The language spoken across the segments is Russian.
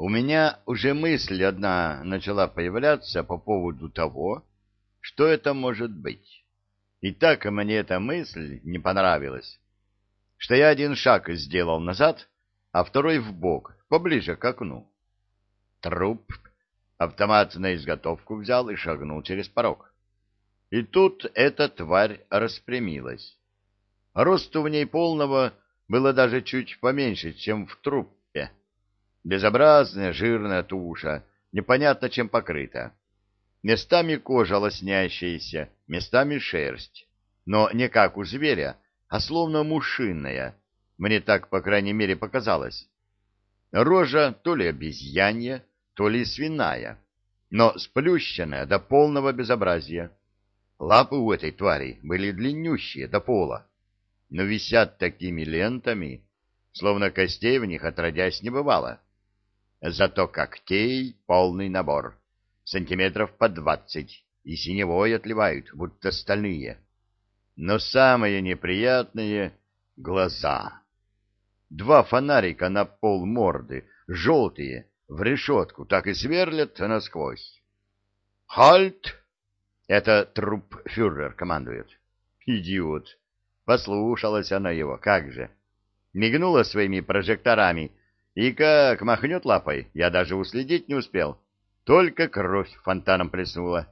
У меня уже мысль одна начала появляться по поводу того, что это может быть. И так мне эта мысль не понравилась, что я один шаг сделал назад, а второй вбок, поближе к окну. Труп, автомат на изготовку взял и шагнул через порог. И тут эта тварь распрямилась. Росту в ней полного было даже чуть поменьше, чем в трупе. Безобразная жирная туша, непонятно чем покрыта. Местами кожа лоснящаяся, местами шерсть. Но не как у зверя, а словно мушиная. Мне так, по крайней мере, показалось. Рожа то ли обезьянья, то ли свиная, но сплющенная до полного безобразия. Лапы у этой твари были длиннющие до пола, но висят такими лентами, словно костей в них отродясь не бывало. Зато когтей полный набор, сантиметров по 20, и синевой отливают, будто стальные. Но самое неприятное — глаза. Два фонарика на пол морды, желтые, в решетку, так и сверлят насквозь. «Хальт!» — это труппфюрер командует. Идиот! Послушалась она его, как же. Мигнула своими прожекторами, и как махнет лапой, я даже уследить не успел. Только кровь фонтаном плеснула.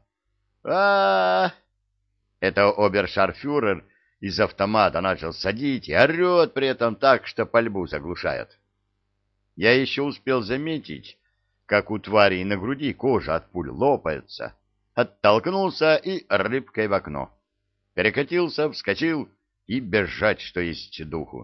а Это обершарфюрер из автомата начал садить и орет при этом так, что пальбу заглушает. Я еще успел заметить, как у твари на груди кожа от пуль лопается. Оттолкнулся и рыбкой в окно. Перекатился, вскочил и бежать, что есть духу.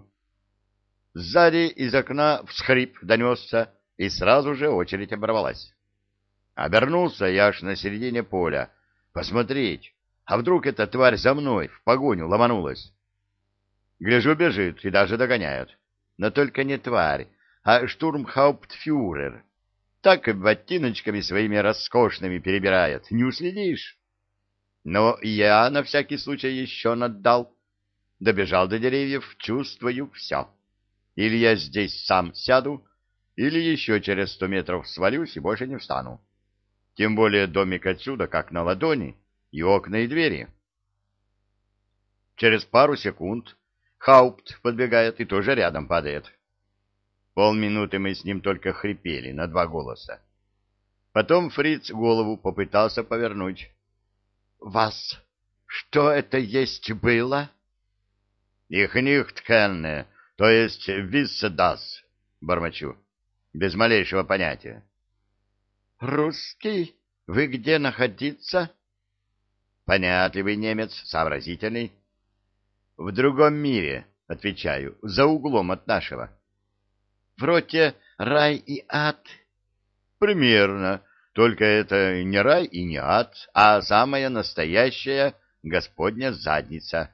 Сзади из окна всхрип донесся, и сразу же очередь оборвалась. Обернулся я аж на середине поля. Посмотреть, а вдруг эта тварь за мной в погоню ломанулась. Гляжу, бежит и даже догоняет. Но только не тварь, а штурмхауптфюрер. Так и ботиночками своими роскошными перебирает. Не уследишь. Но я на всякий случай еще наддал. Добежал до деревьев, чувствую все. Или я здесь сам сяду, или еще через 100 метров свалюсь и больше не встану. Тем более домик отсюда как на ладони, и окна, и двери. Через пару секунд Хаупт подбегает и тоже рядом падает. Полминуты мы с ним только хрипели на два голоса. Потом фриц голову попытался повернуть. — Вас, что это есть было? — Их нихт кенне, то есть виссе дас, бормочу, без малейшего понятия. — Русский? Вы где находиться? — Понятливый немец, сообразительный. — В другом мире, — отвечаю, — за углом от нашего. — Вроде рай и ад? — Примерно, только это не рай и не ад, а самая настоящая Господня задница.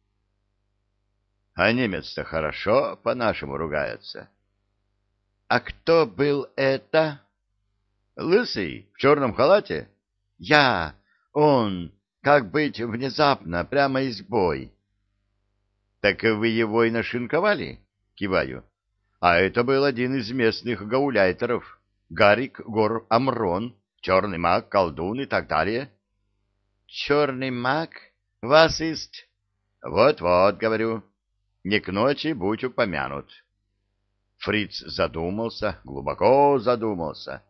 А немец-то хорошо по-нашему ругается. — А кто был это? — Лысый, в черном халате. — Я, он, как быть внезапно, прямо из бой. — Так вы его и нашинковали? — киваю. — А это был один из местных гауляйтеров. Гарик Гор Амрон, черный маг, колдун и так далее. — Черный маг? Вас ist? Вот-вот, говорю. Не к ночи будь упомянут. Фриц задумался, глубоко задумался.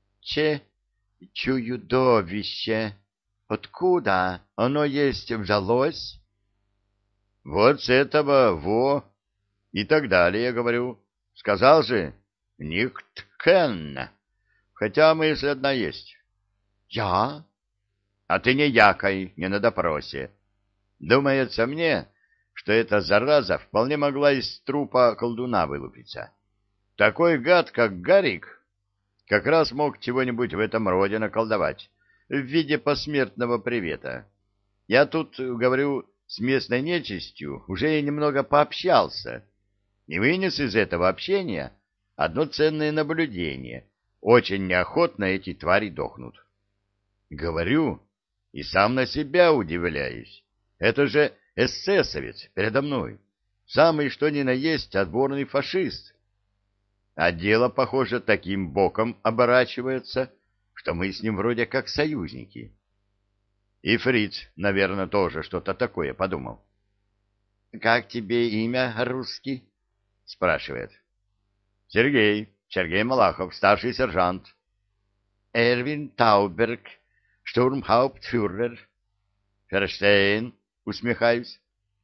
Чудовище! Откуда оно есть взялось? Вот с этого, и так далее, говорю. Сказал же, нихт кенна. Хотя мысль одна есть. Я? А ты не якай, не на допросе. Думается мне, что эта зараза вполне могла из трупа колдуна вылупиться. Такой гад, как Гарик, как раз мог чего-нибудь в этом роде наколдовать, в виде посмертного привета. Я тут, говорю, с местной нечистью уже немного пообщался и вынес из этого общения одно ценное наблюдение. Очень неохотно эти твари дохнут. Говорю, и сам на себя удивляюсь. Это же эсэсовец передо мной. Самый что ни на есть отборный фашист. А дело, похоже, таким боком оборачивается, что мы с ним вроде как союзники. И фриц, наверное, тоже что-то такое подумал. — Как тебе имя, русский? — спрашивает. — Сергей Малахов, старший сержант. — Эрвин Тауберг, штурмхауптфюрер. — Ферштейн, усмехаюсь.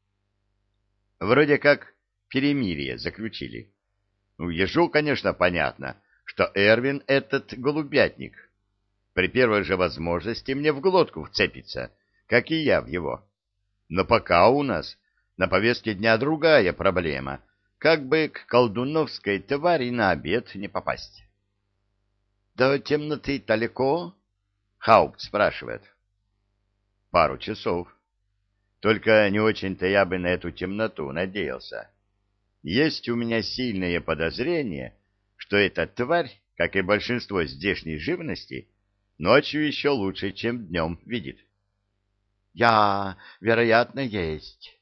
Вроде как перемирие заключили. Ну, ежу, конечно, понятно, что Эрвин этот голубятник. При первой же возможности мне в глотку вцепится, как и я в его. Но пока у нас на повестке дня другая проблема, как бы к колдуновской твари на обед не попасть. — До темноты далеко? — Хаупт спрашивает. — Пару часов. Только не очень-то я бы на эту темноту надеялся. Есть у меня сильное подозрение, что эта тварь, как и большинство здешней живности, ночью еще лучше, чем днем видит. — вероятно, есть.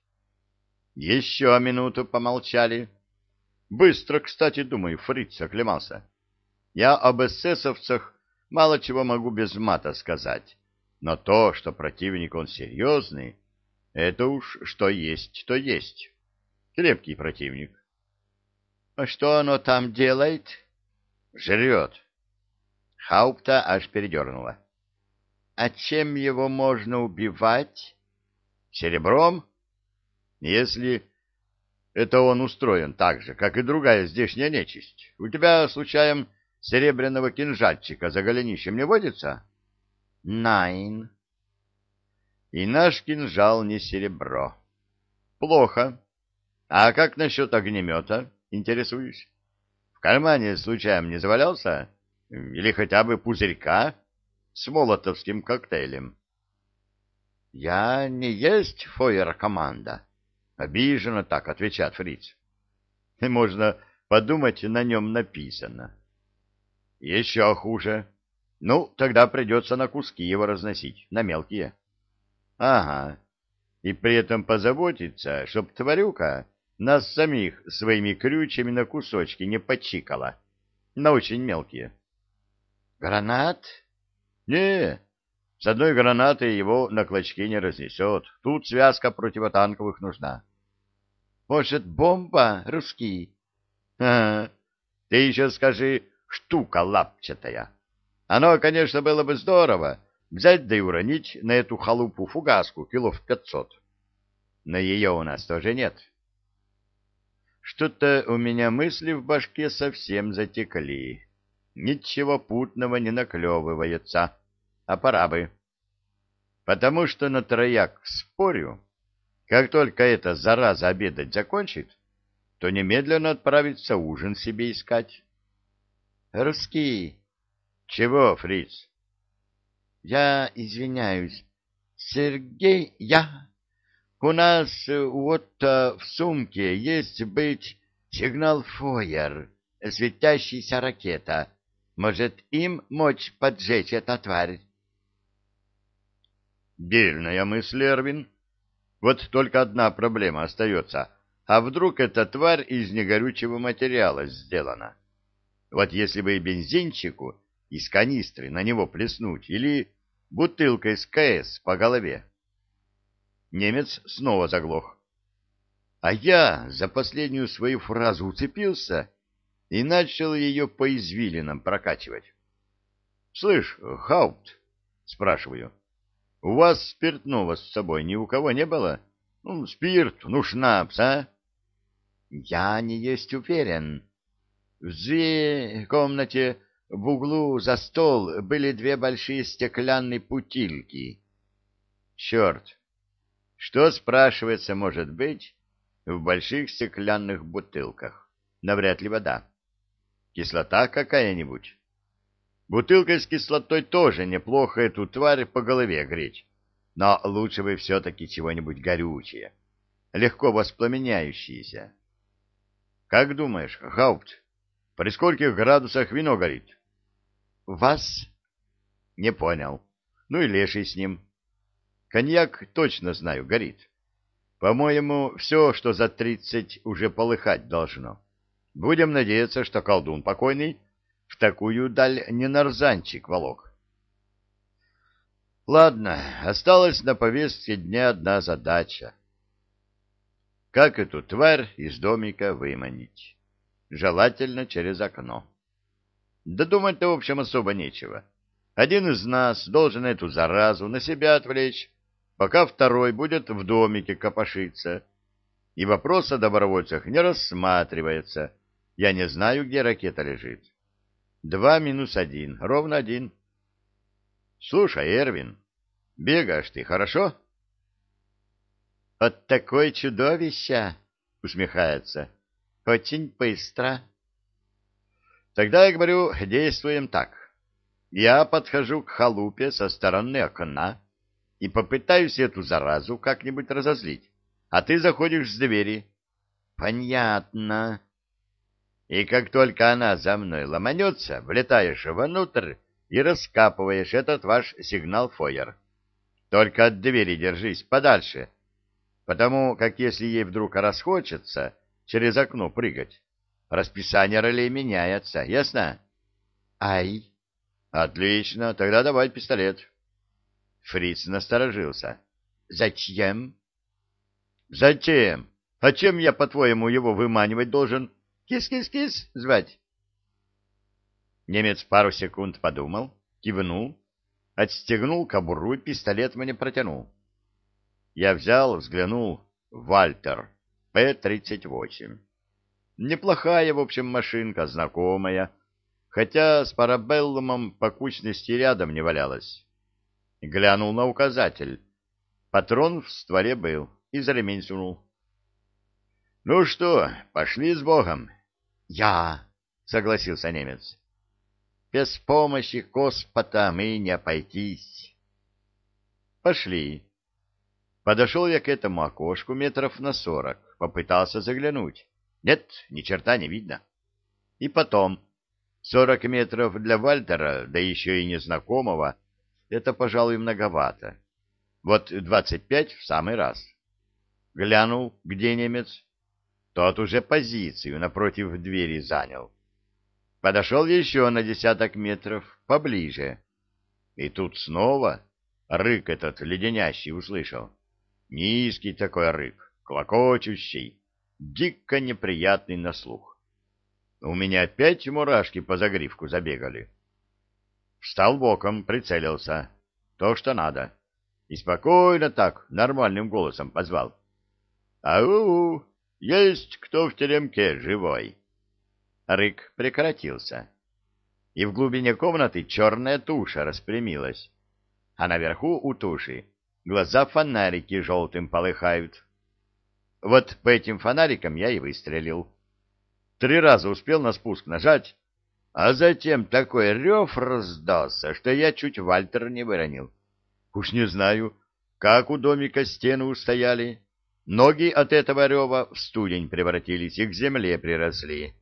Еще минуту помолчали. Быстро, кстати, думаю, фриц оклемался. Я об эсэсовцах мало чего могу без мата сказать, но то, что противник он серьезный, это уж что есть, то есть. Крепкий противник. — А что оно там делает? — Жрет. Хаупта аж передернула. — А чем его можно убивать? — Серебром? Если это он устроен так же, как и другая здешняя нечисть. У тебя, случаем, серебряного кинжальчика за голенищем не водится? — Найн. И наш кинжал не серебро. Плохо. А как насчет огнемета, интересуюсь? В кармане случаем не завалялся? Или хотя бы пузырька с молотовским коктейлем? — Я не есть фойер-команда. Обиженно так отвечает фриц. И можно подумать, на нем написано. Еще хуже. Ну, тогда придется на куски его разносить, на мелкие. Ага. И при этом позаботиться, чтоб тварюка нас самих своими крючьями на кусочки не почикала. На очень мелкие. Гранат? Не, с одной гранатой его на клочки не разнесет. Тут связка противотанковых нужна. Может, бомба, русский? Ага. Ты еще скажи, штука лапчатая. Оно, конечно, было бы здорово взять да и уронить на эту халупу фугаску килов 500. Но ее у нас тоже нет. Что-то у меня мысли в башке совсем затекли. Ничего путного не наклевывается, а пора бы. Потому что на трояк спорю, как только эта зараза обедать закончит, то немедленно отправится ужин себе искать. Русский. Чего, фриц? Я извиняюсь. Сергей, у нас вот в сумке есть быть сигнал фойер, светящаяся ракета. Может, им мочь поджечь эту тварь? Дельная мысль, Эрвин. Вот только одна проблема остается. А вдруг эта тварь из негорючего материала сделана? Вот если бы бензинчику из канистры на него плеснуть или бутылкой с КС по голове. Немец снова заглох. А я за последнюю свою фразу уцепился и начал ее по извилинам прокачивать. — Слышь, Хаупт, — спрашиваю, — у вас спиртного с собой ни у кого не было? Ну, спирт, ну, шнапс, а? — Я не есть уверен. В комнате в углу за стол были две большие стеклянные путильки. Черт! Что, спрашивается, может быть в больших стеклянных бутылках? Навряд ли вода. Кислота какая-нибудь? Бутылкой с кислотой тоже неплохо эту тварь по голове греть, но лучше бы все-таки чего-нибудь горючее, легко воспламеняющееся. Как думаешь, Хаупт, при скольких градусах вино горит? Вас? Не понял. Ну и леший с ним. Коньяк, точно знаю, горит. По-моему, все, что за 30, уже полыхать должно. Будем надеяться, что колдун покойный в такую даль не нарзанчик волок. Ладно, осталась на повестке дня одна задача. Как эту тварь из домика выманить? Желательно через окно. Да думать-то, в общем, особо нечего. Один из нас должен эту заразу на себя отвлечь, пока второй будет в домике копошиться. И вопрос о добровольцах не рассматривается. Я не знаю, где ракета лежит. 2 минус 1, ровно 1. Слушай, Эрвин, бегаешь ты хорошо? От такой чудовища, усмехается. Очень быстро. Тогда я говорю, действуем так. Я подхожу к халупе со стороны окна и попытаюсь эту заразу как-нибудь разозлить, а ты заходишь с двери. Понятно. И как только она за мной ломанется, влетаешь внутрь и раскапываешь этот ваш сигнал-фойер. Только от двери держись подальше, потому как если ей вдруг расхочется через окно прыгать, расписание ролей меняется, ясно? Ай! Отлично, тогда давай пистолет. Фриц насторожился. Зачем? Зачем? А чем я, по-твоему, его выманивать должен? Кис-кис-кис звать? Немец пару секунд подумал, кивнул, отстегнул кобуру и пистолет мне протянул. Я взял, взглянул. Вальтер, П-38. Неплохая, в общем, машинка, знакомая, хотя с парабеллумом по кучности рядом не валялась. Глянул на указатель. Патрон в стволе был, и за ремень сунул. — Ну что, пошли с Богом? — Я, — согласился немец. — Без помощи Господа мы не обойтись. Пошли. Подошел я к этому окошку метров на 40, попытался заглянуть. Нет, ни черта не видно. И потом, 40 метров для Вальтера, да еще и незнакомого, это, пожалуй, многовато. Вот 25 в самый раз. Глянул, где немец. Тот уже позицию напротив двери занял. Подошел еще на 10 метров поближе. И тут снова рык этот леденящий услышал. Низкий такой рык, клокочущий, дико неприятный на слух. У меня опять мурашки по загривку забегали. Встал боком, прицелился. То, что надо. И спокойно так, нормальным голосом позвал. «Ау! Есть кто в теремке живой?» Рык прекратился. И в глубине комнаты черная туша распрямилась. А наверху у туши глаза фонарики желтым полыхают. Вот по этим фонарикам я и выстрелил. 3 раза успел на спуск нажать, а затем такой рев раздался, что я чуть Вальтер не выронил. Уж не знаю, как у домика стены устояли. Ноги от этого рева в студень превратились и к земле приросли.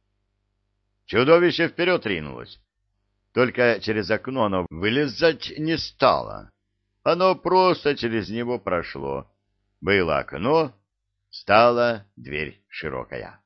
Чудовище вперед ринулось. Только через окно оно вылезать не стало. Оно просто через него прошло. Было окно, стала дверь широкая.